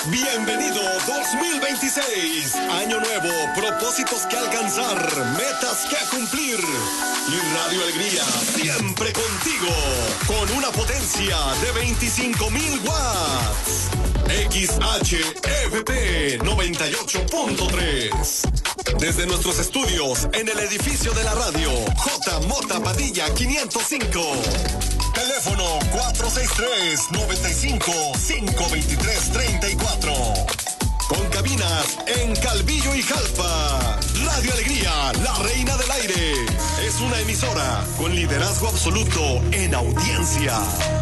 Bienvenido 2026. Año nuevo, propósitos que alcanzar, metas que cumplir. Y Radio Alegría siempre contigo. Con una potencia de 25,000 watts. XHFP 98.3. Desde nuestros estudios en el edificio de la radio J. Mota Padilla 505. Teléfono 463-95-523-34. Con cabinas en Calvillo y Jalpa. Radio Alegría, la reina del aire. Es una emisora con liderazgo absoluto en audiencia.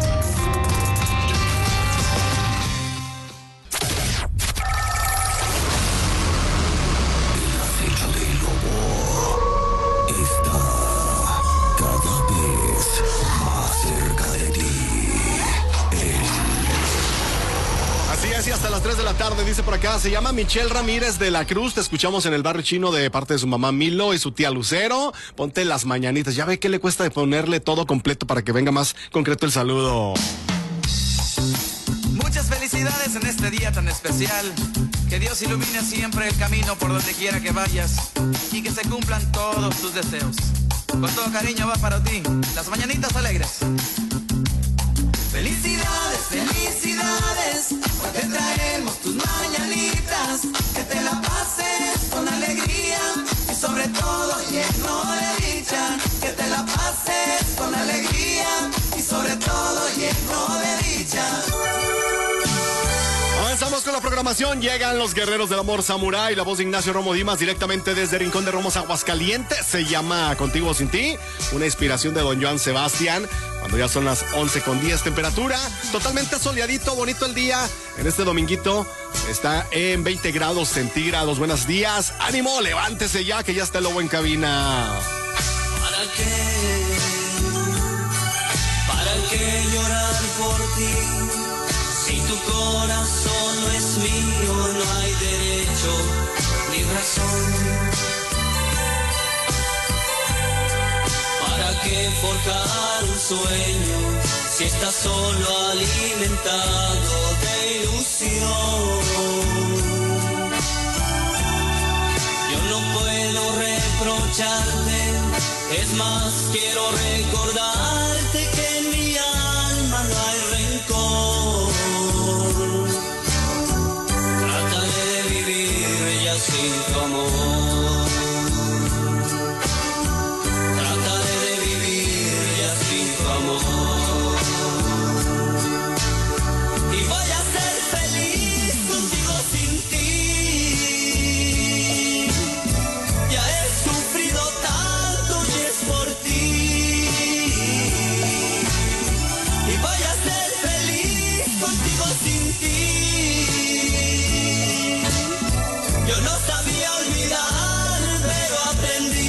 Y hasta las 3 de la tarde, dice por acá, se llama Michelle Ramírez de la Cruz, te escuchamos en el barrio chino de parte de su mamá Milo y su tía Lucero, ponte las mañanitas, ya ve que le cuesta de ponerle todo completo para que venga más concreto el saludo. Muchas felicidades en este día tan especial, que Dios ilumine siempre el camino por donde quiera que vayas y que se cumplan todos tus deseos. Con todo cariño va para ti, las mañanitas alegres. Felicidades, felicidades, hoy te traemos tus mañanitas, que te la pases con alegría y sobre todo lleno de dicha, que te la pases con alegría y sobre todo lleno de dicha. Avanzamos con la programación, llegan los guerreros del amor Samurai, la voz de Ignacio Romo Dimas directamente desde Rincón de Romos, Aguascalientes, se llama Contigo o Sin Ti, una inspiración de don Joan Sebastián, cuando ya son las 11:10, temperatura totalmente soleadito, bonito el día, en este dominguito está en 20 grados centígrados, buenos días, ánimo, levántese ya que ya está el lobo en cabina. ¿Para qué llorar por ti? Si tu corazón no es mío, no hay derecho ni razón. ¿Para qué forjar un sueño si estás solo alimentado de ilusión? Yo no puedo reprocharte, es más, quiero recordarte que en mi alma no hay rencor. Trataré de vivir ya sin tu amor. Trataré de vivir ya sin tu amor. Y voy a ser feliz contigo sin ti. Ya he sufrido tanto y es por ti. Y voy a ser feliz contigo sin ti. Yo no sabía olvidar, pero aprendí.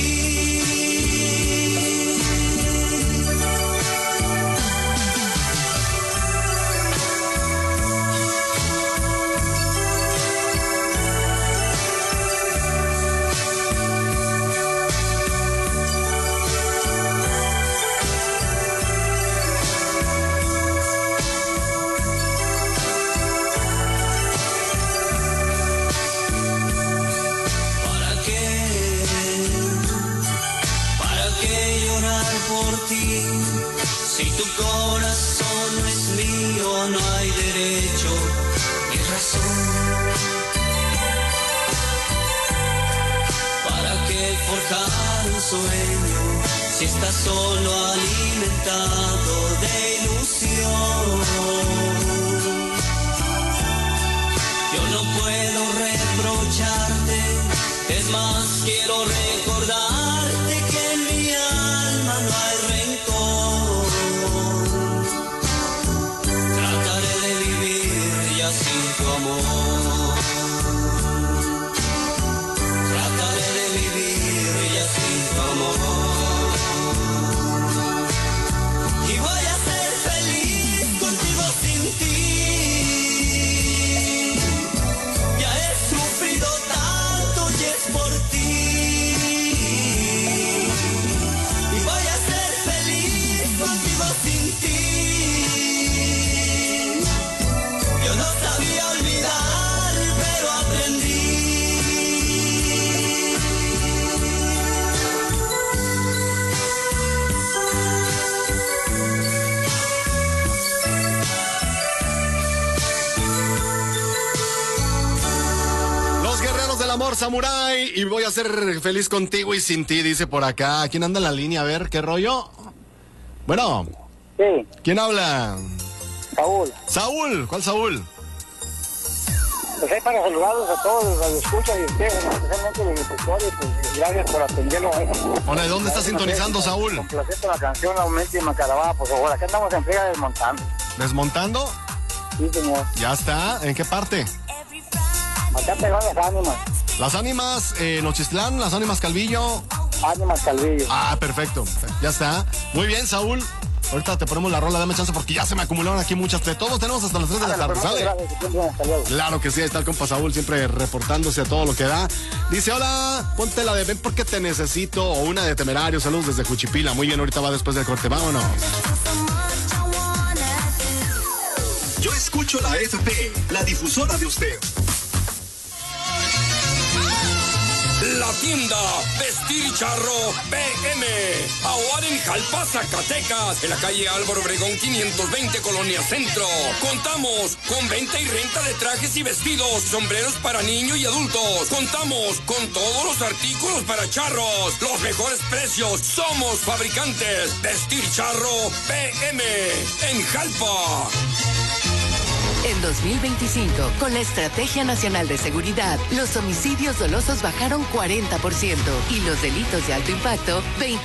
¿Para qué llorar por ti? Si tu corazón no es mío, no hay derecho ni razón. ¿Para qué forjar un sueño si estás solo alimentado de ilusión? Yo no puedo reprocharte, es más, quiero recordarte que en mi alma no hay rencor. Trataré de vivir ya sin tu amor. Trataré de vivir ya sin tu amor. Y voy a ser feliz contigo sin ti. Ya he sufrido tanto y es por ti. Y voy a ser feliz contigo sin ti. Yo no sabía olvidar. amor, Samurai, y voy a ser feliz contigo y sin ti, dice por acá. ¿Quién anda en la línea? A ver, ¿qué rollo? Bueno. Sí. ¿Quién habla? Saúl. Saúl, ¿cuál Saúl? Pues hay para saludarlos a todos los que escuchan y ustedes, especialmente los locutores, pues gracias por atenderlo. Hola, ¿de dónde estás sintonizando, Saúl? Complacer con la canción Aumento y Macarabá, pues ahora acá andamos en friega desmontando. ¿Desmontando? Sí, señor. Ya está. ¿En qué parte? Acá pegan las ánimas. Las ánimas, Nochistlán, las ánimas Calvillo. Ánimas Calvillo. Ah, perfecto. Ya está. Muy bien, Saúl. Ahorita te ponemos la rola, dame chance porque ya se me acumularon aquí muchas. De todos tenemos hasta las 3 de la tarde, ¿sale? Claro que sí, ahí está el compa Saúl siempre reportándose a todo lo que da. Dice, hola, ponte la de Ven porque te necesito o una de Temerario. Saludos desde Juchipila. Muy bien, ahorita va después del corte. Vámonos. Yo escucho la FP, la difusora de usted. La tienda Vestir Charro PM. Ahora en Jalpa, Zacatecas, en la calle Álvaro Obregón 520, Colonia Centro. Contamos con venta y renta de trajes y vestidos, sombreros para niños y adultos. Contamos con todos los artículos para charros, los mejores precios. Somos fabricantes Vestir Charro PM en Jalpa. En 2025, con la Estrategia Nacional de Seguridad, los homicidios dolosos bajaron 40% y los delitos de alto impacto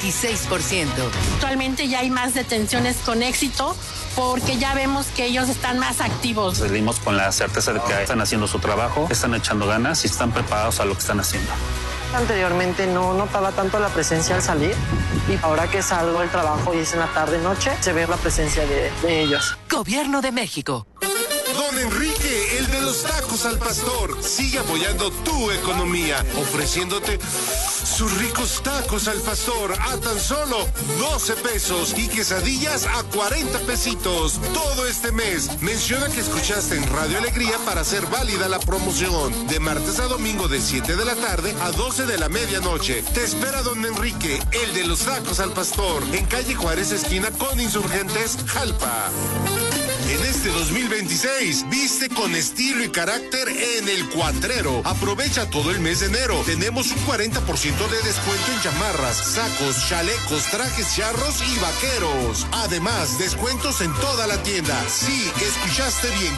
26%. Actualmente ya hay más detenciones con éxito porque ya vemos que ellos están más activos. Salimos con la certeza de que están haciendo su trabajo, están echando ganas y están preparados a lo que están haciendo. Anteriormente no notaba tanto la presencia al salir y ahora que salgo del trabajo y es en la tarde-noche, se ve la presencia de ellos. Gobierno de México. Don Enrique, el de los tacos al pastor, sigue apoyando tu economía, ofreciéndote sus ricos tacos al pastor a tan solo 12 pesos y quesadillas a 40 pesitos todo este mes. Menciona que escuchaste en Radio Alegría para hacer válida la promoción de martes a domingo de 7 de la tarde a 12 de la medianoche. Te espera Don Enrique, el de los tacos al pastor, en calle Juárez, esquina con Insurgentes, Jalpa. En este 2026, viste con estilo y carácter en El Cuatrero. Aprovecha todo el mes de enero. Tenemos un 40% de descuento en chamarras, sacos, chalecos, trajes charros y vaqueros. Además, descuentos en toda la tienda. Sí, escuchaste bien,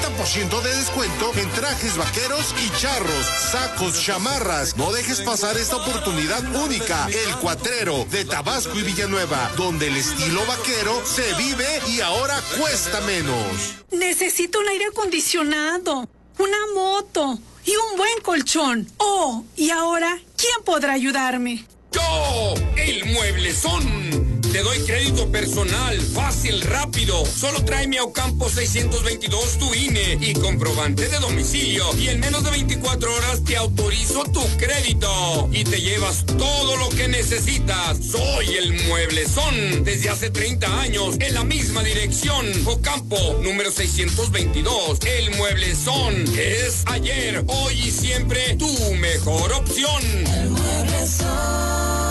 40% de descuento en trajes vaqueros y charros, sacos, chamarras. No dejes pasar esta oportunidad única. El Cuatrero de Tabasco y Villanueva, donde el estilo vaquero se vive y ahora cuesta menos. Necesito un aire acondicionado, una moto y un buen colchón. Oh, y ahora, ¿quién podrá ayudarme? ¡Yo! ¡El Mueblezón! Te doy crédito personal, fácil, rápido. Solo tráeme a Ocampo 622 tu INE y comprobante de domicilio. Y en menos de 24 horas te autorizo tu crédito. Y te llevas todo lo que necesitas. Soy el Mueblezón. Desde hace 30 años, en la misma dirección. Ocampo, número 622. El Mueblezón. Es ayer, hoy y siempre tu mejor opción. El Mueblezón.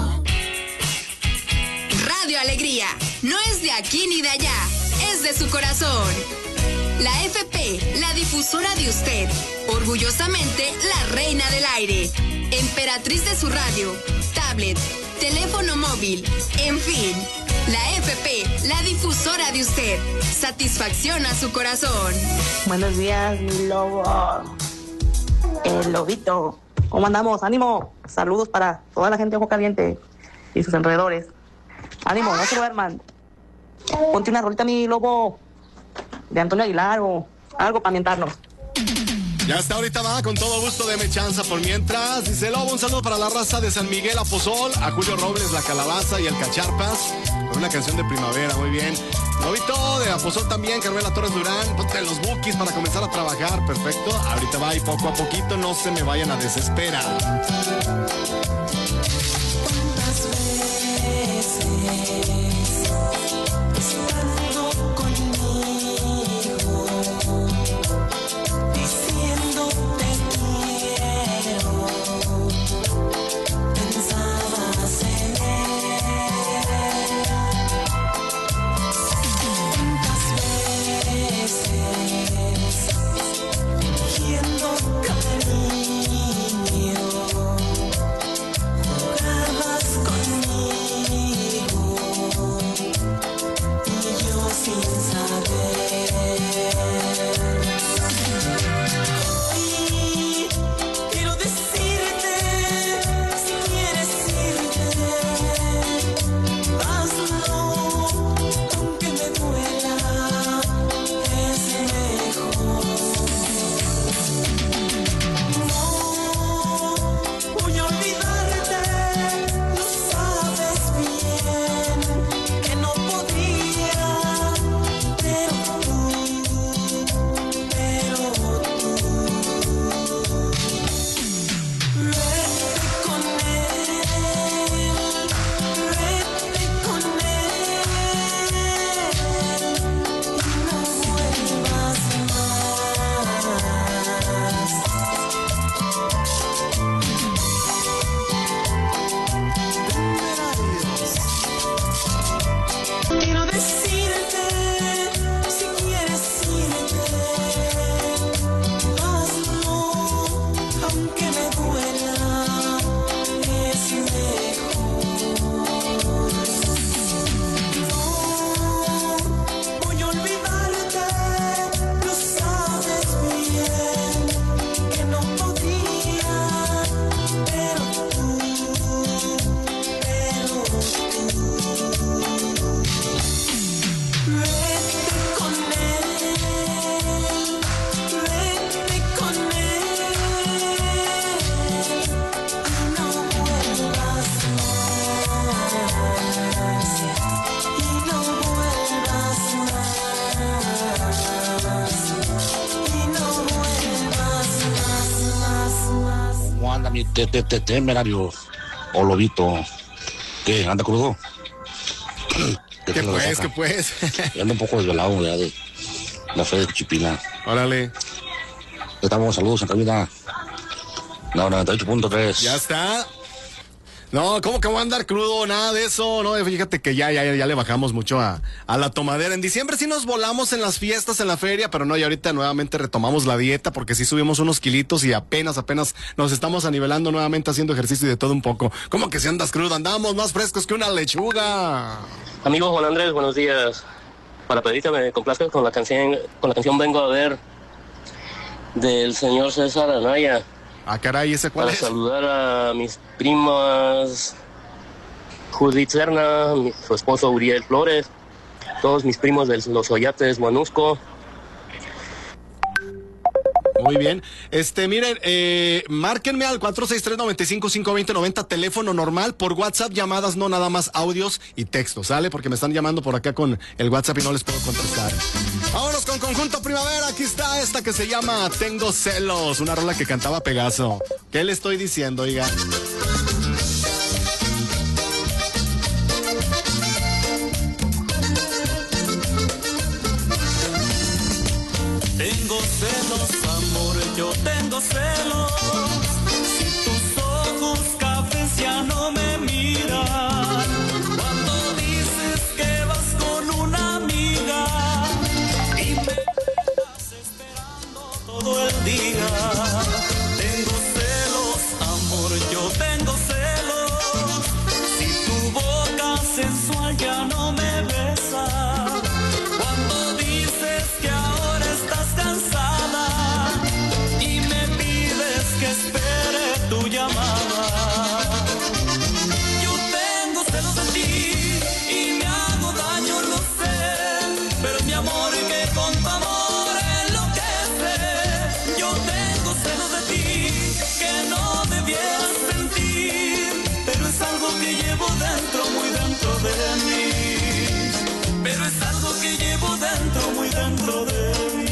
Radio Alegría, no es de aquí ni de allá, es de su corazón. La FP, la difusora de usted, orgullosamente la reina del aire, emperatriz de su radio, tablet, teléfono móvil, en fin. La FP, la difusora de usted, satisfacción a su corazón. Buenos días, mi lobo. El lobito. ¿Cómo andamos? ¡Ánimo! Saludos para toda la gente de Ojo Caliente y sus alrededores. Ánimo, no se duerman. Ponte una rolita, mi lobo, de Antonio Aguilar o algo para ambientarnos. Ya está, ahorita va, con todo gusto, deme chance por mientras. Dice Lobo, un saludo para la raza de San Miguel Apozol, a Julio Robles, La Calabaza y el Cacharpas, con una canción de primavera, muy bien. Lobito de Apozol también, Carmela Torres Durán, ponte los bookies para comenzar a trabajar, perfecto. Ahorita va y poco a poquito, no se me vayan a desesperar. Estando conmigo, diciendo te quiero, pensabas en él. Tantas veces, fingiendo cariño, anda mi temerario o lobito? ¿Qué? ¿Anda crudo? ¿Qué pues? ¿Qué pues? Ando un poco desvelado ya de la fe de Chipina. Órale. Estamos, saludos en cabina. No, 98.3. Ya está. No, ¿cómo que voy a andar crudo? Nada de eso. No, fíjate que ya le bajamos mucho a la tomadera. En diciembre sí nos volamos en las fiestas, en la feria, pero no, y ahorita nuevamente retomamos la dieta porque sí subimos unos kilitos y apenas nos estamos anivelando nuevamente haciendo ejercicio y de todo un poco. ¿Cómo que si andas crudo? Andamos más frescos que una lechuga. Amigo Juan Andrés, buenos días. Para pedirte me complazcas con la canción Vengo a ver del señor César Anaya. Ah, caray, ¿ese cuál para es? Para saludar a mis primas Judith Serna, su esposo Uriel Flores, todos mis primos de los Oyates, Manusco. Muy bien. Miren, márquenme al 463-95-520-90, teléfono normal, por WhatsApp, llamadas, no nada más audios y textos, ¿sale? Porque me están llamando por acá con el WhatsApp y no les puedo contestar. Vámonos con Conjunto Primavera, aquí está esta que se llama Tengo Celos, una rola que cantaba Pegaso. ¿Qué le estoy diciendo, oiga? Tengo celos, amor, yo tengo celos. Si tus ojos cafés ya no me miran, cuando dices que vas con una amiga y me estás esperando todo el día. Tengo celos, amor, yo tengo celos. Si tu boca sensual ya no me besa, cuando dices que ahora estás cansada y me pides que espere tu llamada. Yo tengo celos de ti y me hago daño, lo sé, pero es mi amor que con tu amor enloquece. Yo tengo celos de ti que no debieras sentir, pero es algo que llevo dentro, muy dentro de mí. Pero es algo que llevo dentro, muy dentro de mí.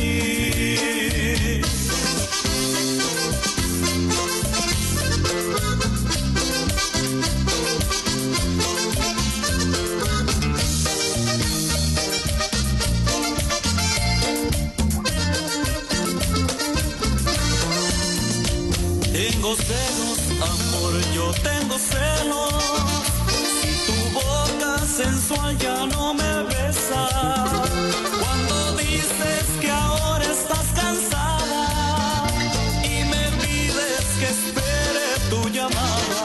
Tengo celos, amor, yo tengo celos. Si tu boca sensual ya no me besa, cuando dices que ahora estás cansada y me pides que espere tu llamada.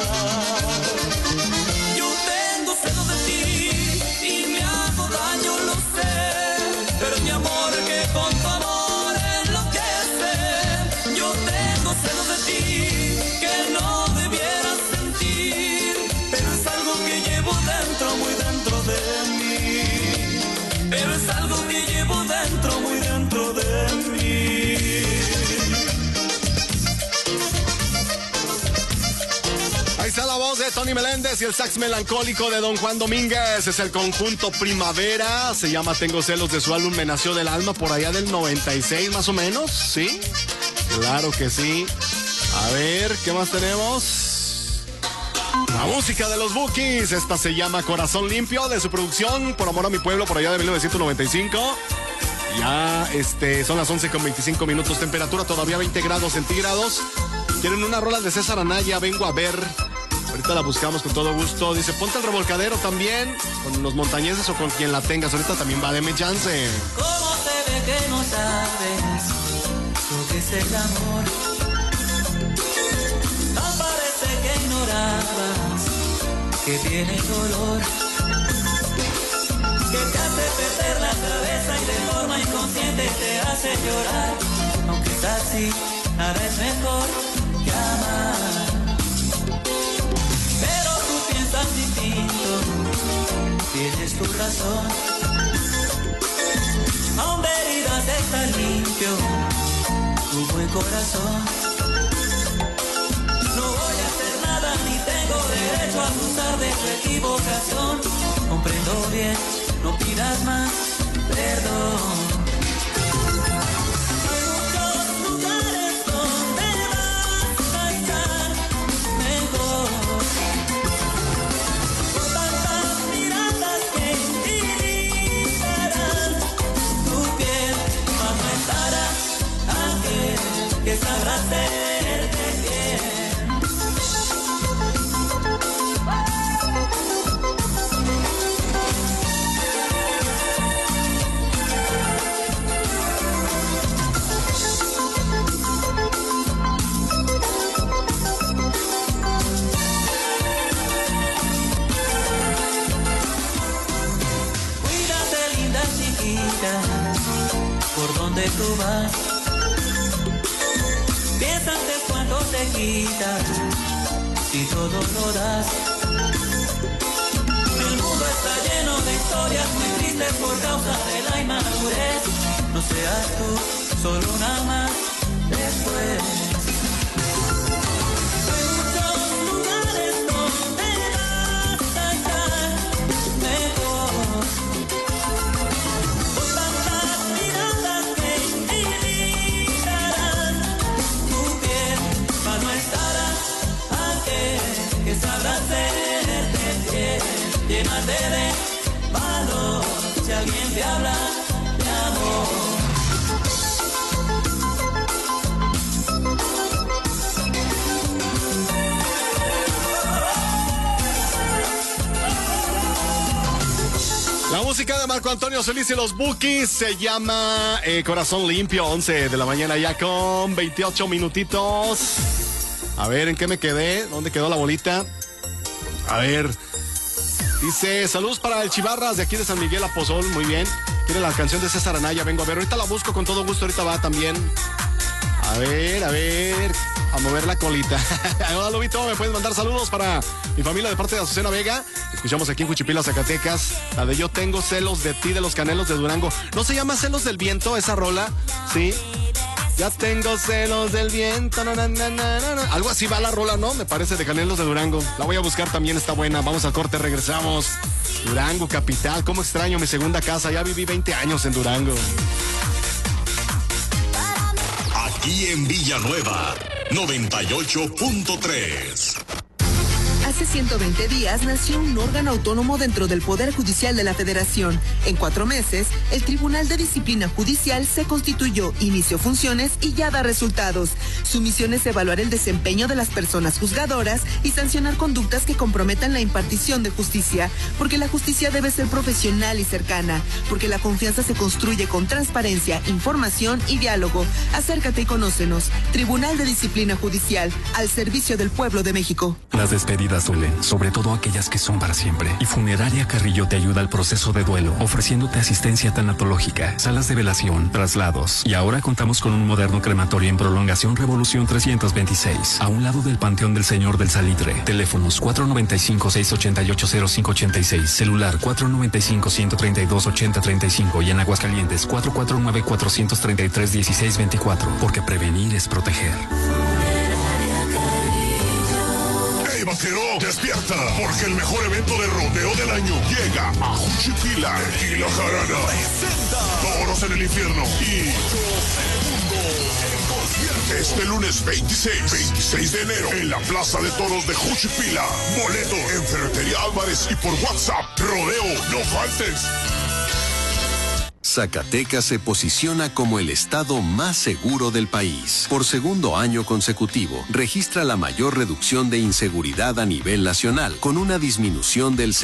Yo tengo celos de ti y me hago daño, lo sé, pero mi amor que con tu amor enloquece. Yo tengo celos de ti que no debieras sentir, pero es algo que llevo dentro, muy dentro de mí. Pero es algo que llevo dentro, muy dentro de mí. Ahí está la voz de Tony Meléndez y el sax melancólico de Don Juan Domínguez. Es el Conjunto Primavera. Se llama Tengo Celos, de su álbum Me Nació del Alma, por allá del 96 más o menos. ¿Sí? Claro que sí. A ver, ¿qué más tenemos? La música de los Bukis. Esta se llama Corazón Limpio, de su producción Por Amor a Mi Pueblo, por allá de 1995. Ya son las 11:25, temperatura todavía 20 grados centígrados. Tienen una rola de César Anaya, Vengo a ver. Ahorita la buscamos con todo gusto. Dice, ponte el revolcadero también, con los montañeses o con quien la tengas. Ahorita también va, deme chance. ¿Cómo se ve que no sabes lo que es el amor? No parece que ignorabas que tiene dolor, que te hace perder la cabeza y de forma inconsciente te hace llorar. Aunque es así, nada es mejor que amar. Pero tú piensas distinto, tienes tu razón. Aún de heridas está limpio tu buen corazón. No voy a hacer nada ni tengo derecho a acusar de tu equivocación. Comprendo bien, no pidas más perdón. Hay muchos lugares donde vas a estar que sabrá hacerte bien. Por donde tú vas, piensa antes cuánto te quitas, si todo lo das. El mundo está lleno de historias muy tristes por causa de la inmadurez. No seas tú solo una más después. Llénate de valor si alguien te habla de amor. La música de Marco Antonio Solís y los Bukis se llama Corazón Limpio, 11 de la mañana ya con 28 minutitos. A ver, ¿en qué me quedé? ¿Dónde quedó la bolita? A ver... Dice, saludos para el Chivarras de aquí de San Miguel Apozol, muy bien. Quiere la canción de César Anaya, vengo a ver, ahorita la busco con todo gusto, ahorita va también. A ver, a mover la colita. Hola, Lobito, me puedes mandar saludos para mi familia de parte de Azucena Vega. Escuchamos aquí en Juchipila, Zacatecas, la de Yo tengo celos de ti, de los Canelos de Durango. ¿No se llama Celos del Viento esa rola? Sí. Ya tengo celos del viento, algo así va la rola, ¿no? Me parece de Canelos de Durango. La voy a buscar también, está buena. Vamos al corte, regresamos. Durango, capital, cómo extraño mi segunda casa. Ya viví 20 años en Durango. Aquí en Villanueva, 98.3. Hace 120 días nació un órgano autónomo dentro del Poder Judicial de la Federación. En 4 meses, el Tribunal de Disciplina Judicial se constituyó, inició funciones y ya da resultados. Su misión es evaluar el desempeño de las personas juzgadoras y sancionar conductas que comprometan la impartición de justicia, porque la justicia debe ser profesional y cercana, porque la confianza se construye con transparencia, información y diálogo. Acércate y conócenos. Tribunal de Disciplina Judicial, al servicio del pueblo de México. Las despedidas duelen, sobre todo aquellas que son para siempre. Y Funeraria Carrillo te ayuda al proceso de duelo, ofreciéndote asistencia tanatológica, salas de velación, traslados. Y ahora contamos con un moderno crematorio en Prolongación Revolución 326, a un lado del Panteón del Señor del Salitre. Teléfonos 495-688-0586, celular 495-132-8035 y en Aguascalientes 449-433-1624, porque prevenir es proteger. Vaquero, despierta, porque el mejor evento de rodeo del año llega a Juchipila. Tequila Jarana presenta Toros en el Infierno y este lunes 26 de enero en la Plaza de Toros de Juchipila. Boleto en Ferretería Álvarez y por WhatsApp. Rodeo, no faltes. Zacatecas se posiciona como el estado más seguro del país. Por segundo año consecutivo, registra la mayor reducción de inseguridad a nivel nacional, con una disminución del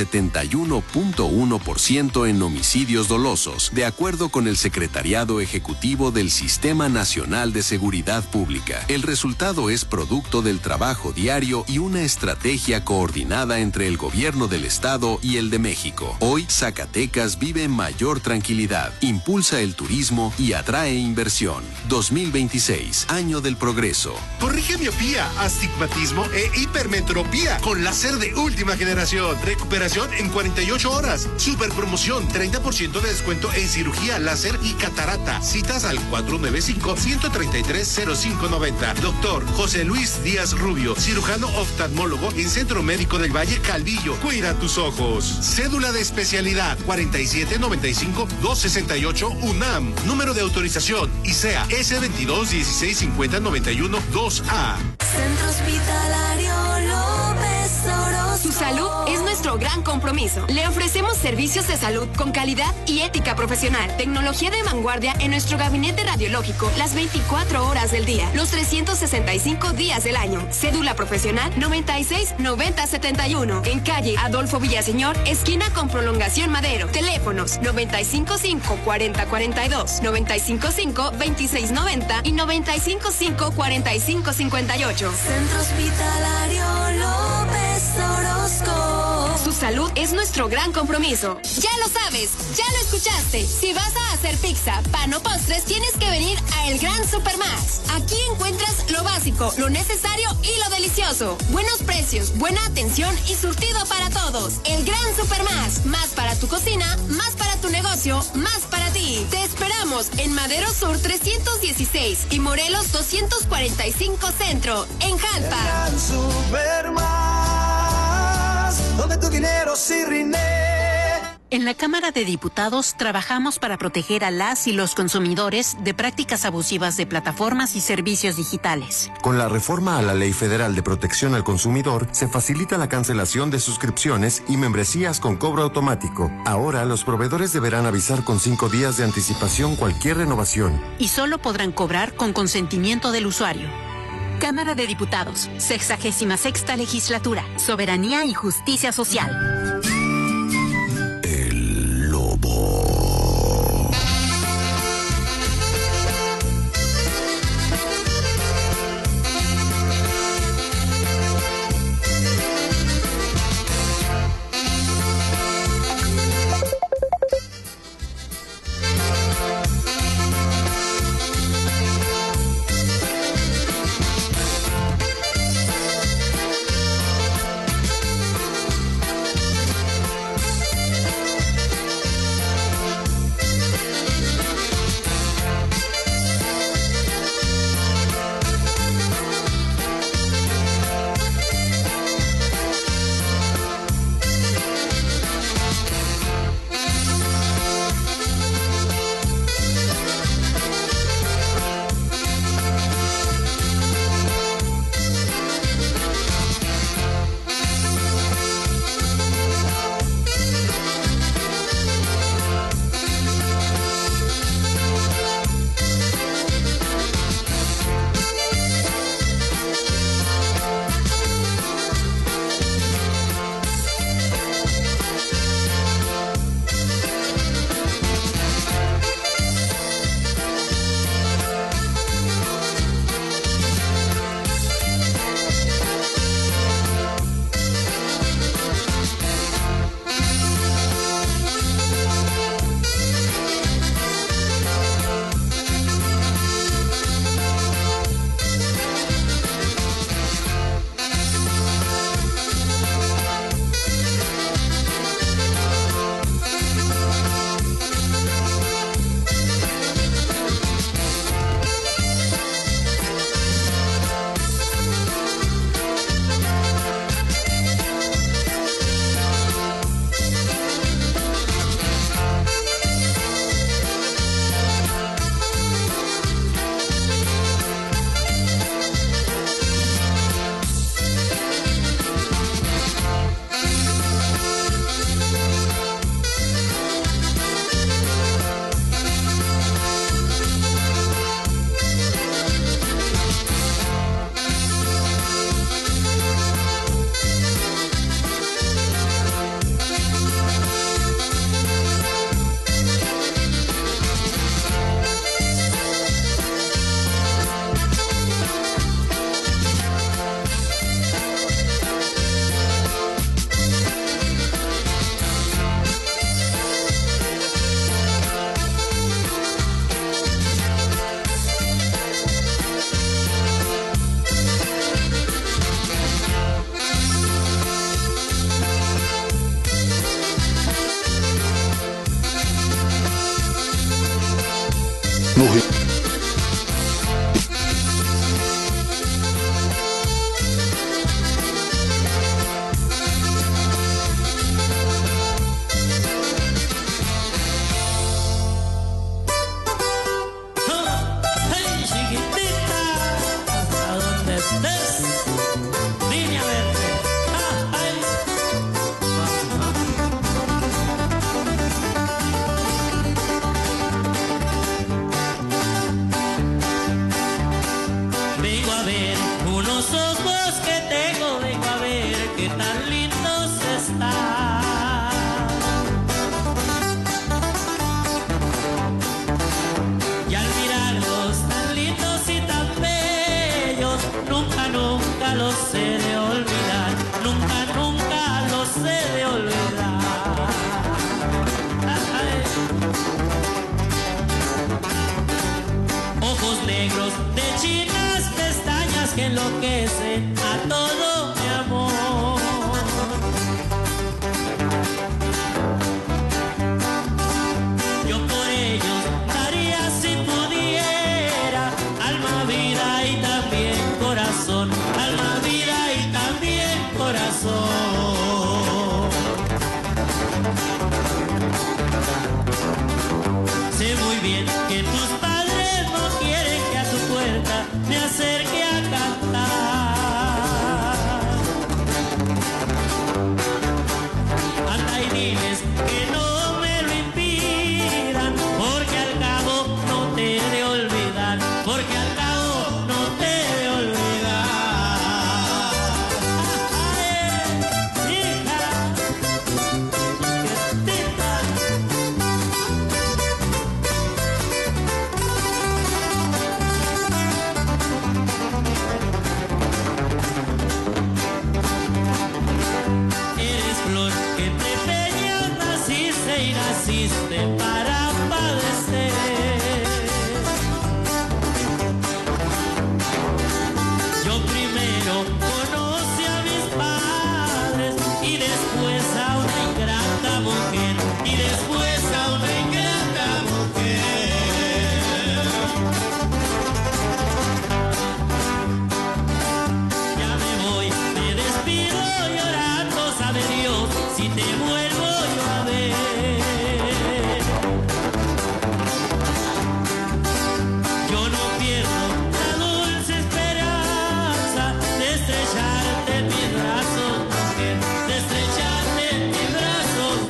71.1% en homicidios dolosos, de acuerdo con el Secretariado Ejecutivo del Sistema Nacional de Seguridad Pública. El resultado es producto del trabajo diario y una estrategia coordinada entre el gobierno del estado y el de México. Hoy, Zacatecas vive mayor tranquilidad, impulsa el turismo y atrae inversión. 2026, año del progreso. Corrige miopía, astigmatismo e hipermetropía con láser de última generación. Recuperación en 48 horas. Super promoción, 30% de descuento en cirugía láser y catarata. Citas al 495-133-0590. Doctor José Luis Díaz Rubio, cirujano oftalmólogo en Centro Médico del Valle Calvillo. Cuida tus ojos. Cédula de especialidad 4795-268 UNAM. Número de autorización ICEA S22165091-2A. Centro Hospitalario López Orozco. Su salud es nuestro gran compromiso. Le ofrecemos servicios de salud con calidad y ética profesional. Tecnología de vanguardia en nuestro gabinete radiológico las 24 horas del día, los 365 días del año. Cédula profesional 969071. En calle Adolfo Villaseñor, esquina con Prolongación Madero. Teléfonos 955-4042, 955-2690 y 955-4558. Centro Hospitalario López Orozco. Su salud es nuestro gran compromiso. Ya lo sabes, ya lo escuchaste. Si vas a hacer pizza, pan o postres, tienes que venir a El Gran Supermás. Aquí encuentras lo básico, lo necesario y lo delicioso. Buenos precios, buena atención y surtido para todos. El Gran Supermás. Más para tu cocina, más para tu negocio, más para ti. Te esperamos en Madero Sur 316 y Morelos 245 Centro, en Jalpa. El Gran Supermás, donde tu dinero sí rinde. En la Cámara de Diputados trabajamos para proteger a las y los consumidores de prácticas abusivas de plataformas y servicios digitales. Con la reforma a la Ley Federal de Protección al Consumidor, se facilita la cancelación de suscripciones y membresías con cobro automático. Ahora, los proveedores deberán avisar con 5 días de anticipación cualquier renovación. Y solo podrán cobrar con consentimiento del usuario. Cámara de Diputados, 66ª Legislatura, Soberanía y Justicia Social. nunca los he de olvidar, nunca, nunca los he de olvidar. Ay. Ojos negros de chinas pestañas que enloquecen a todo mi amor. Yo por ellos daría si pudiera alma, vida y también corazón, alma, vida y también corazón. Sé muy bien que tus padres no quieren que a tu puerta me acerque a cantar. Anda y diles que no me lo impidan, porque al cabo no te he de olvidar, porque al cabo no te he de olvidar. Ay, hija, quietita. Eres flor que entre peñas naciste y naciste para padecer. Yo primero conocí a mis padres y después a una ingrata mujer, y después a una ingrata mujer. Ya me voy, me despido llorando, sabe Dios si te vuelvo yo a ver. Yo no pierdo la dulce esperanza de estrecharte en mis brazos, mujer, de estrecharte en mis brazos,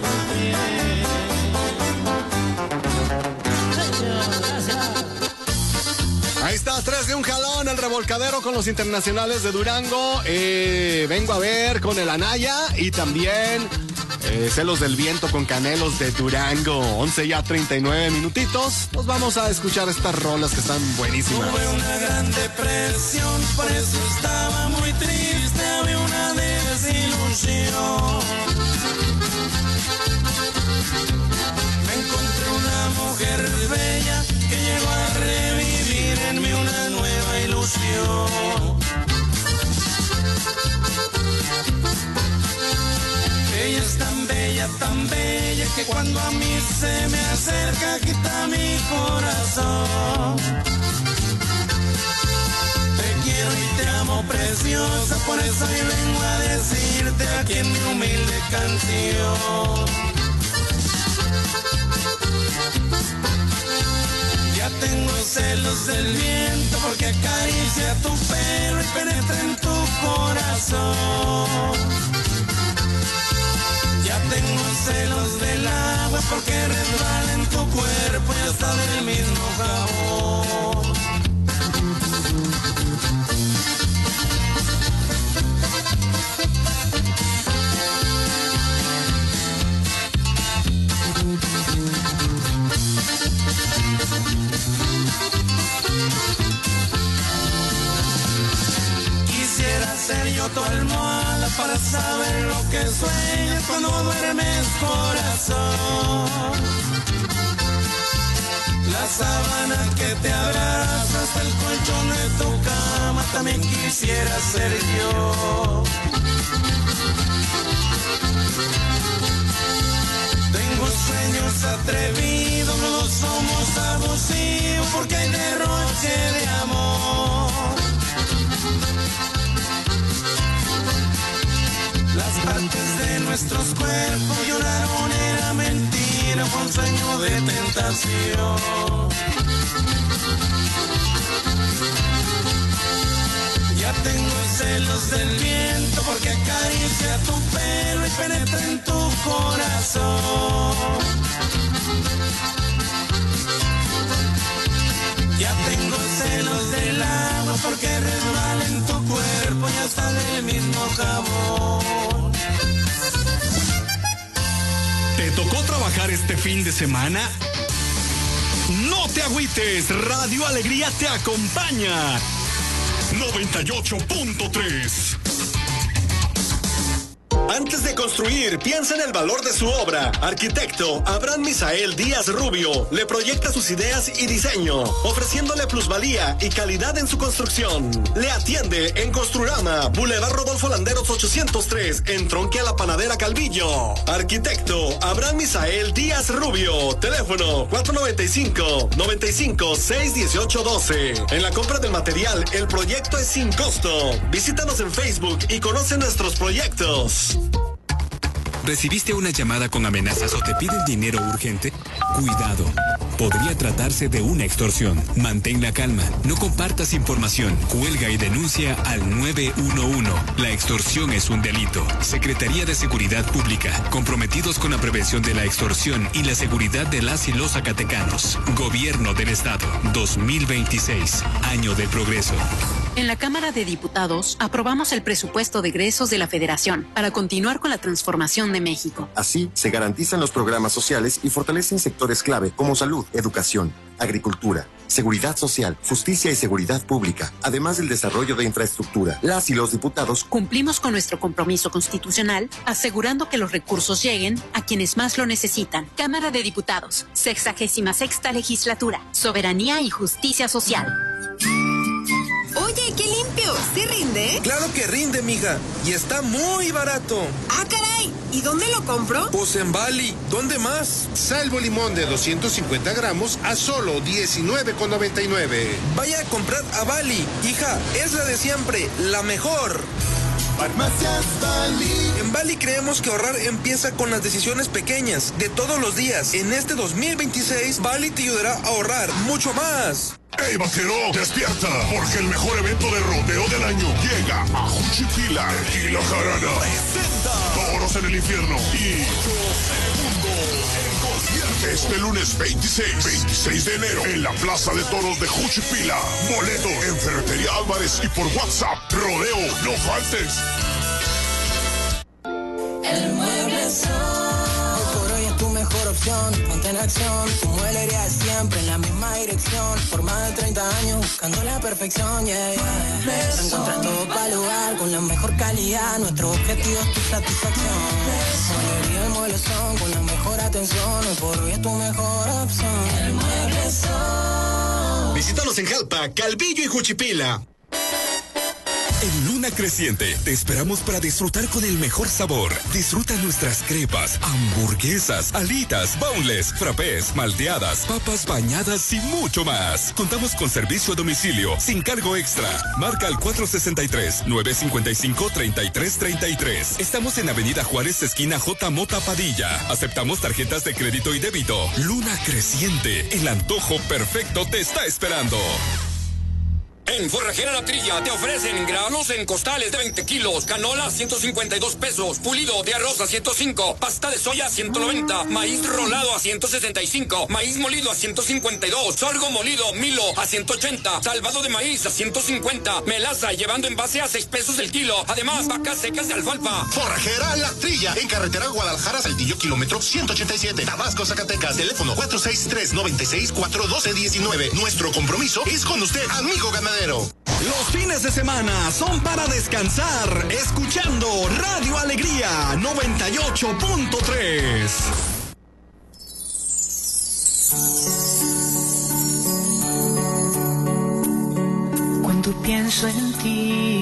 mujer. Gracias. Ahí está, 3 de un jalón, el revolcadero con los internacionales de Durango. Vengo a ver con el Anaya y también Celos del Viento con Canelos de Durango. 11 ya 39 minutitos. Nos vamos a escuchar estas rolas que están buenísimas. Tuve una gran depresión, por eso estaba muy triste, había una desilusión. Me encontré una mujer bella que llegó a revivir en mí una nueva ilusión. Ella es tan bella que cuando a mí se me acerca quita mi corazón. Te quiero y te amo, preciosa, por eso hoy vengo a decirte aquí en mi humilde canción. Ya tengo celos del viento porque acaricia tu pelo y penetra en tu corazón. Ya tengo celos del agua porque resbala en tu cuerpo y hasta del mismo jabón. Quisiera ser yo tu almohada para saber lo que sueñas cuando duermes, corazón. La sábana que te abraza hasta el colchón de tu cama también quisiera ser yo. Tengo sueños atrevidos, los dos somos abusivos porque hay derroche de amor. Las partes de nuestros cuerpos lloraron, era mentira, fue un sueño de tentación. Ya tengo celos del viento porque acaricia tu pelo y penetra en tu corazón. Ya tengo celos del agua porque resbala en tu cuerpo y hasta del mismo jabón. ¿Te tocó trabajar este fin de semana? No te agüites, Radio Alegría te acompaña. 98.3. Antes de construir, piensa en el valor de su obra. Arquitecto Abraham Misael Díaz Rubio le proyecta sus ideas y diseño, ofreciéndole plusvalía y calidad en su construcción. Le atiende en Construrama, Boulevard Rodolfo Landeros 803, entronque a la Panadera Calvillo. Arquitecto Abraham Misael Díaz Rubio, teléfono 495-95-61812. En la compra del material, el proyecto es sin costo. Visítanos en Facebook y conoce nuestros proyectos. ¿Recibiste una llamada con amenazas o te piden dinero urgente? Cuidado. Podría tratarse de una extorsión. Mantén la calma. No compartas información. Cuelga y denuncia al 911. La extorsión es un delito. Secretaría de Seguridad Pública. Comprometidos con la prevención de la extorsión y la seguridad de las y los zacatecanos. Gobierno del Estado. 2026. Año del progreso. En la Cámara de Diputados aprobamos el presupuesto de egresos de la Federación para continuar con la transformación de México. Así, se garantizan los programas sociales y fortalecen sectores clave como salud, educación, agricultura, seguridad social, justicia y seguridad pública, además del desarrollo de infraestructura. Las y los diputados cumplimos con nuestro compromiso constitucional, asegurando que los recursos lleguen a quienes más lo necesitan. Cámara de Diputados, 66ª Legislatura, Soberanía y Justicia Social. Oye, qué limpio. ¿Sí rinde? Claro que rinde, mija. Y está muy barato. Ah, caray. ¿Y dónde lo compro? Pues en Bali. ¿Dónde más? Salvo limón de 250 gramos a solo $19.99. Vaya a comprar a Bali. Hija, es la de siempre. La mejor. Farmacias Bali. En Bali creemos que ahorrar empieza con las decisiones pequeñas de todos los días. En este 2026, Bali te ayudará a ahorrar mucho más. ¡Ey, vaquero! ¡Despierta! Porque el mejor evento de rodeo del año llega a Juchipila. Tequila Jarana presenta Toros en el Infierno y Segundo en concierto. Este lunes 26 de enero en la Plaza de Toros de Juchipila. Boleto en Ferretería Álvarez y por WhatsApp. Rodeo, no faltes. El Mueble Son. Por hoy es tu mejor opción. Ponte en acción. Tu mueblería es siempre en la misma dirección. Por más de 30 años buscando la perfección. Yeah, yeah. Encuentras todo para el hogar con la mejor calidad. Nuestro objetivo es tu satisfacción. Mueblería El Mueble Son con la mejor atención. Hoy por hoy es tu mejor opción. El Mueble Son. Visítanos en Jalpa, Calvillo y Juchipila. En Luna Creciente te esperamos para disfrutar con el mejor sabor. Disfruta nuestras crepas, hamburguesas, alitas, boneless, frappés, malteadas, papas bañadas y mucho más. Contamos con servicio a domicilio sin cargo extra. Marca al 463-955-3333. Estamos en Avenida Juárez, esquina J. Mota Padilla. Aceptamos tarjetas de crédito y débito. Luna Creciente, el antojo perfecto te está esperando. En Forrajera La Trilla te ofrecen granos en costales de 20 kilos, canola 152 pesos, pulido de arroz a 105, pasta de soya a 190, maíz rolado a 165, maíz molido a 152, sorgo molido Milo a 180, salvado de maíz a 150, melaza llevando envase a 6 pesos el kilo, además vacas secas de alfalfa. Forrajera La Trilla, en carretera Guadalajara, Saltillo, kilómetro 187, Tabasco, Zacatecas, teléfono 463-96-412-19. Nuestro compromiso es con usted, amigo ganadero. Los fines de semana son para descansar, escuchando Radio Alegría 98.3. Cuando pienso en ti,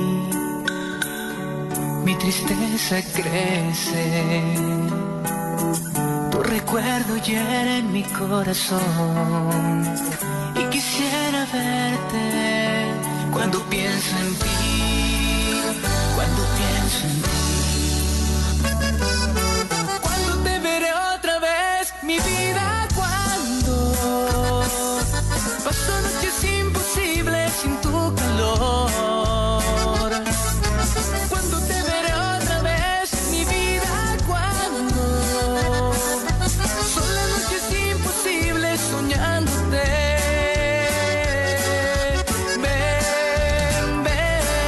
mi tristeza crece. Tu recuerdo hiere en mi corazón y quisiera verte. Cuando pienso en ti, cuando pienso en ti. Cuando te veré otra vez, mi vida, cuando paso noches imposibles sin tu calor. Cuando te veré otra vez, mi vida, cuando son las noches imposibles soñándote. Ven, ven.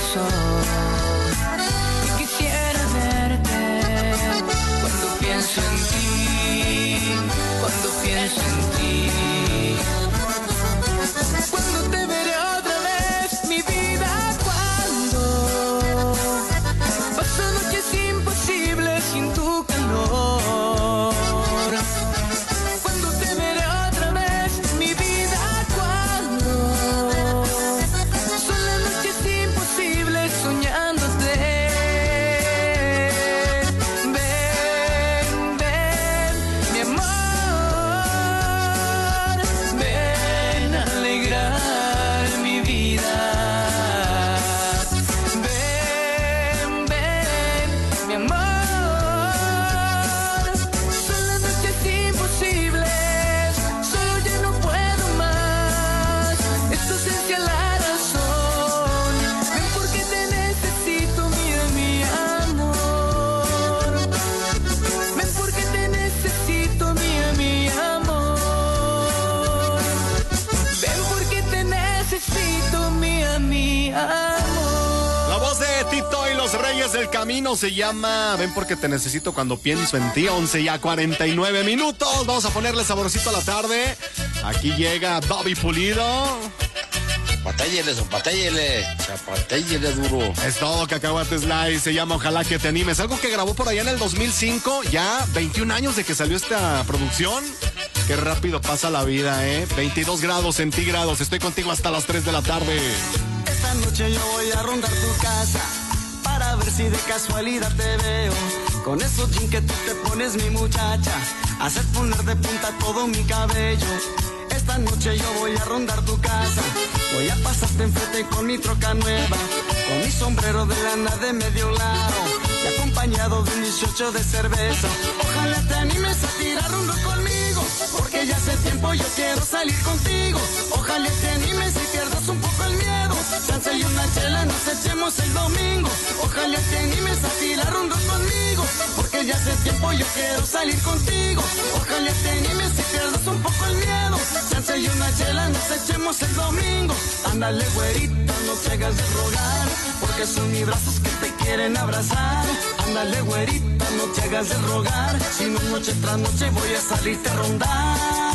corazón. Y quisiera verte cuando pienso en ti, cuando pienso en ti. Cuando te veré otra vez, mi vida, cuando paso noches imposibles sin tu calor. Cuando te veré otra vez, mi vida, cuando son las noches imposibles soñándote. Ven, ven, mi amor, ven a alegrar mi vida. Ven, ven, mi amor. Son las noches imposibles, solo ya no puedo más. Es tu ausencia la razón. Ven porque te necesito, mi amor. Ven porque te necesito, mi amor. Ven porque te necesito, mi amor. La voz de Tito y los Reyes del Camino se llama Ven porque te necesito cuando pienso en ti. 11:49 minutos. Vamos a ponerle saborcito a la tarde. Aquí llega Bobby Pulido. Zapatéllele duro. Es todo, Cacahuate Slice. Se llama Ojalá que te animes. Algo que grabó por allá en el 2005. Ya 21 años de que salió esta producción. Qué rápido pasa la vida, 22 grados centígrados. Estoy contigo hasta las 3 de la tarde. Esta noche yo voy a rondar tu casa para ver si de casualidad te veo. Con esos jeans que tú te pones, mi muchacha, hacer poner de punta todo mi cabello. Esta noche yo voy a rondar tu casa. Voy a pasarte enfrente con mi troca nueva, con mi sombrero de lana de medio lado y acompañado de un 18 de cerveza. Ojalá te animes a tirar un rol conmigo, porque ya hace tiempo yo quiero salir contigo. Ojalá te animes y pierdas un poco el miedo. Chance y una chela nos echemos el domingo. Ojalá te animes a tirar un rol conmigo, porque ya hace tiempo yo quiero salir contigo. Ojalá te animes y pierdas un poco el miedo. Chance y una chela nos echemos el domingo. Ándale, güerita, no te hagas de rogar, porque son mis brazos que te quieren abrazar. Ándale, güerita, no te hagas de rogar, si no noche tras noche voy a salirte a rondar.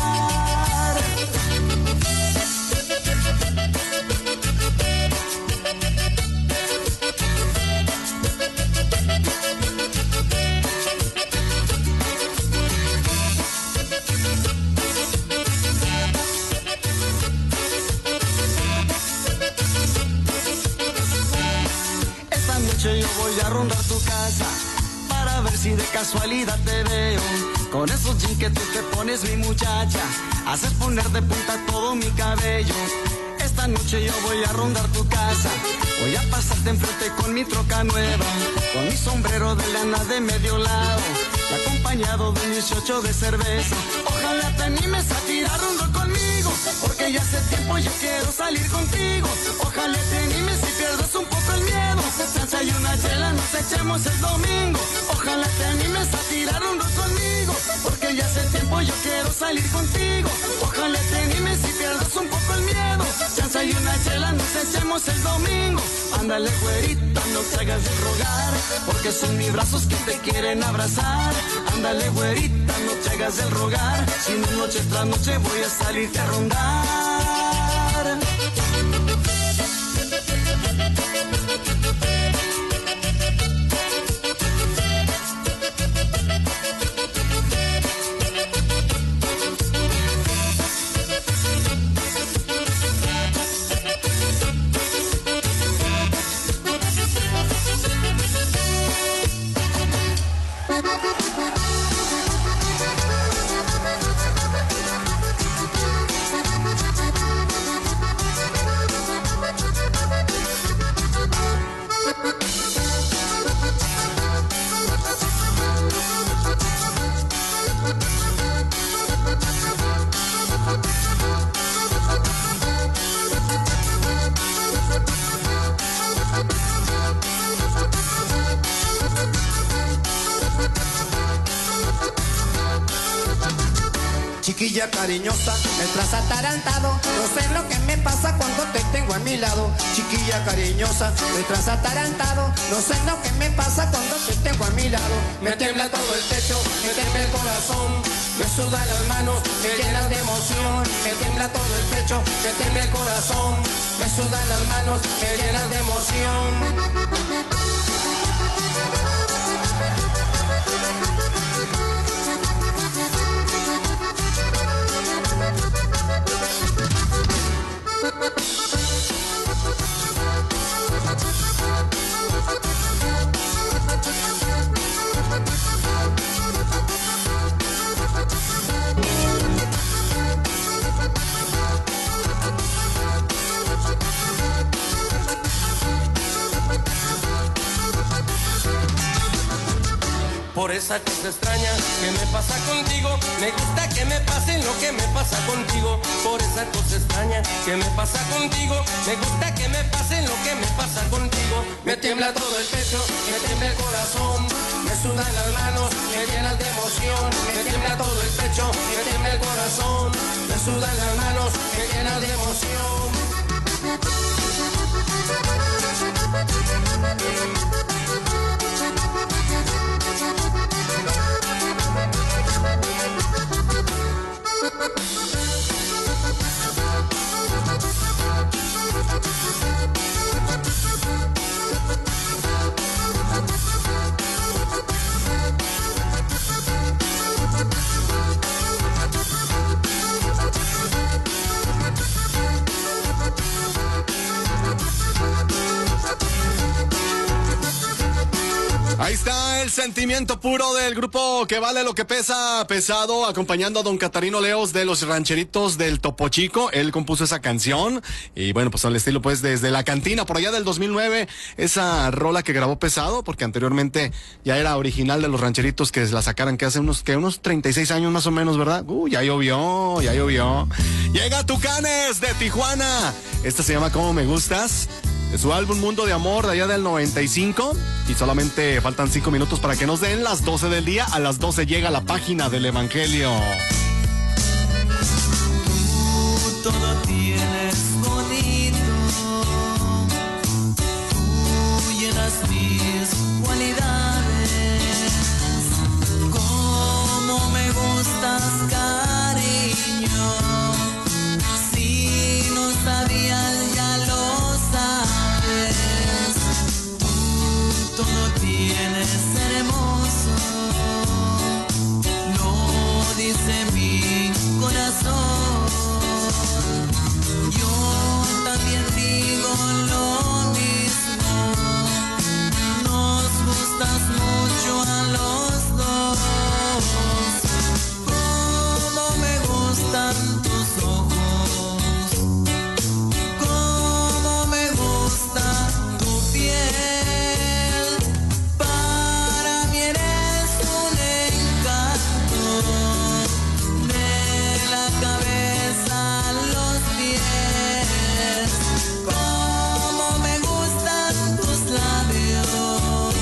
Yo voy a rondar tu casa para ver si de casualidad te veo. Con esos jeans que tú te pones, mi muchacha, haces poner de punta todo mi cabello. Esta noche yo voy a rondar tu casa. Voy a pasarte enfrente con mi troca nueva, con mi sombrero de lana de medio lado y acompañado de un 18 de cerveza. Ojalá te animes a tirar un rol conmigo, porque ya hace tiempo yo quiero salir contigo. Ojalá te animes y pierdas un poco el miedo. Chance y una chela nos echemos el domingo. Ojalá te animes a tirar un rol conmigo, porque ya hace tiempo yo quiero salir contigo. Ojalá te animes y pierdas un poco el miedo. Chance y una chela nos echemos el domingo. Ándale, güerita, no te hagas de rogar, porque son mis brazos que te quieren abrazar. Ándale, güerita, no te hagas de rogar, si no noche tras noche voy a salirte a rondar. Chiquilla cariñosa, me traes atarantado. No sé lo que me pasa cuando te tengo a mi lado. Chiquilla cariñosa, me traes atarantado. No sé lo que me pasa cuando te tengo a mi lado. Me tiembla todo el pecho, me tiembla el corazón, me sudan las manos, me llenas de emoción. Me tiembla todo el pecho, me tiembla el corazón, me sudan las manos, me llenas de emoción. Por esa cosa extraña que me pasa contigo, me gusta que me pase lo que me pasa contigo. Por esa cosa extraña que me pasa contigo, me gusta que me pase lo que me pasa contigo. Me tiembla todo el pecho, me tiembla el corazón, me sudan las manos, me llenas de emoción. Me tiembla todo el pecho, me tiembla el corazón, me sudan las manos, me llenas de emoción. Ahí está el sentimiento puro del grupo que vale lo que pesa, pesado, acompañando a don Catarino Leos de los Rancheritos del Topo Chico. Él compuso esa canción y bueno, pues al estilo pues desde la cantina por allá del 2009, esa rola que grabó Pesado, porque anteriormente ya era original de los Rancheritos que la sacaran que hace unos 36 años más o menos, ¿verdad? Ya llovió, ya llovió. Llega Tucanes de Tijuana. Esta se llama ¿Cómo me gustas? De su álbum Mundo de Amor de allá del 95 y solamente faltan 5 minutos para que nos den las 12 del día. A las 12 llega la página del Evangelio. Tú todo tienes bonito, tú llenas mis cualidades. Cómo me gustas, cariño, si no sabías ya lo sabes. Todo tienes hermoso, lo dice mi corazón. Yo también digo lo mismo, nos gustas mucho a los dos. Cómo me gustan tus ojos, cómo me gusta tu piel. Para mí eres un encanto, de la cabeza a los pies. Cómo me gustan tus labios,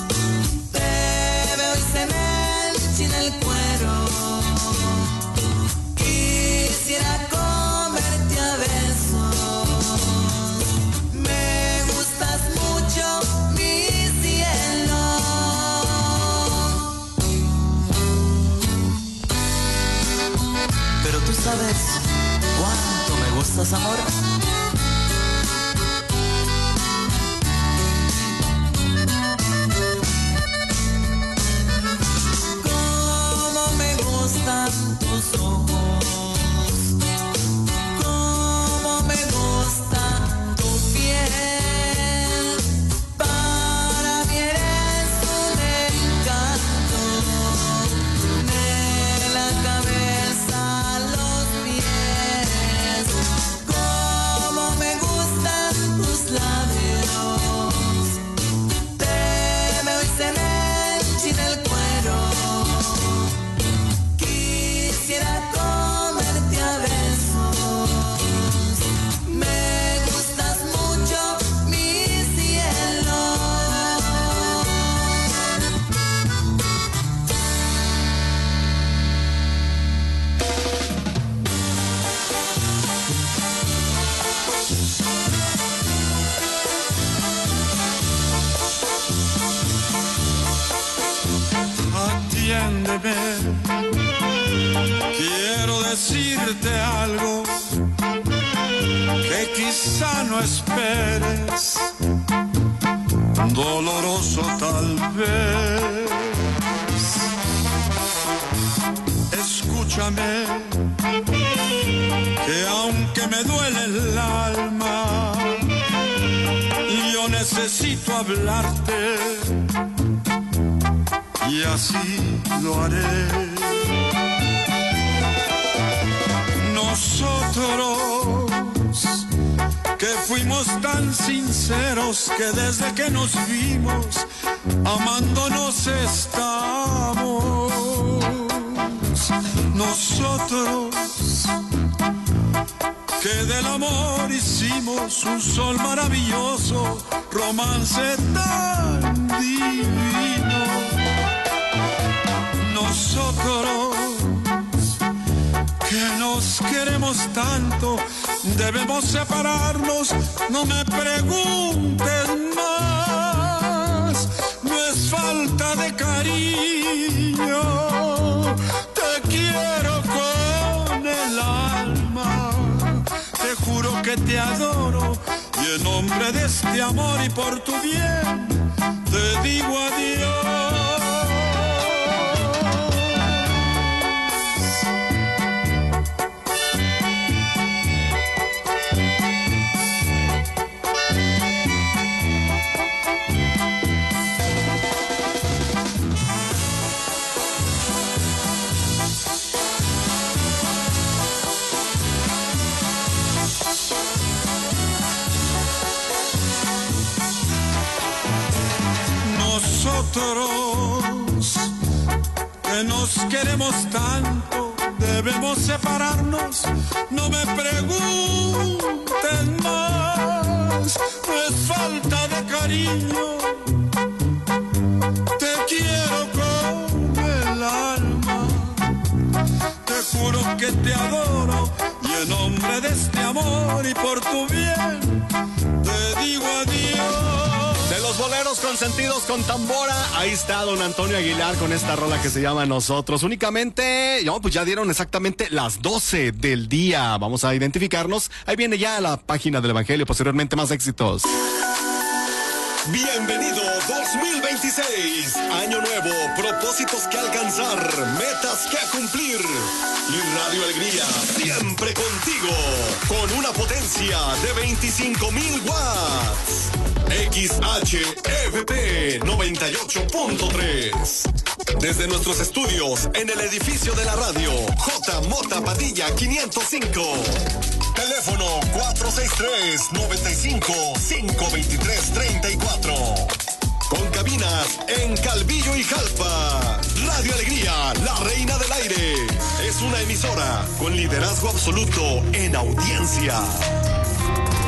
te veo y se me enchina el cuero. Quisiera comerte a besos, me gustas mucho, mi cielo. Pero tú sabes cuánto me gustas, amor. Cómo me gustan tus ojos, cómo me gusta tu piel. Para mí eres un encanto, de la cabeza a los pies. Cómo me gustan tus labios, te veo y se me enchina el cuero. Quisiera entiéndeme. Quiero decirte algo que quizá no esperes, doloroso tal vez. Escúchame, que aunque me duele el alma, yo necesito hablarte y así lo haré. Nosotros que fuimos tan sinceros que desde que nos vimos amándonos estamos. Nosotros que del amor hicimos un sol maravilloso, romance tan divino. Nosotros que nos queremos tanto, debemos separarnos, no me preguntes más, no es falta de cariño, te quiero con el alma, te juro que te adoro, y en nombre de este amor y por tu bien, te digo adiós. Nosotros que nos queremos tanto, debemos separarnos, no me pregunten más, no es falta de cariño, te quiero con el alma, te juro que te adoro, y en nombre de este amor y por tu bien, te digo adiós. De los boleros consentidos con tambora, ahí está don Antonio Aguilar con esta rola que se llama Nosotros. Únicamente, pues ya dieron exactamente las 12 del día. Vamos a identificarnos. Ahí viene ya la página del Evangelio, posteriormente más éxitos. Bienvenido 2026, año nuevo, propósitos que alcanzar, metas que cumplir. Y Radio Alegría siempre contigo, con una potencia de 25,000 watts. XHFP 98.3. Desde nuestros estudios en el edificio de la radio, J. Mota Padilla 505. Teléfono 463-95-523-34. Con cabinas en Calvillo y Jalpa. Radio Alegría, la reina del aire. Es una emisora con liderazgo absoluto en audiencia.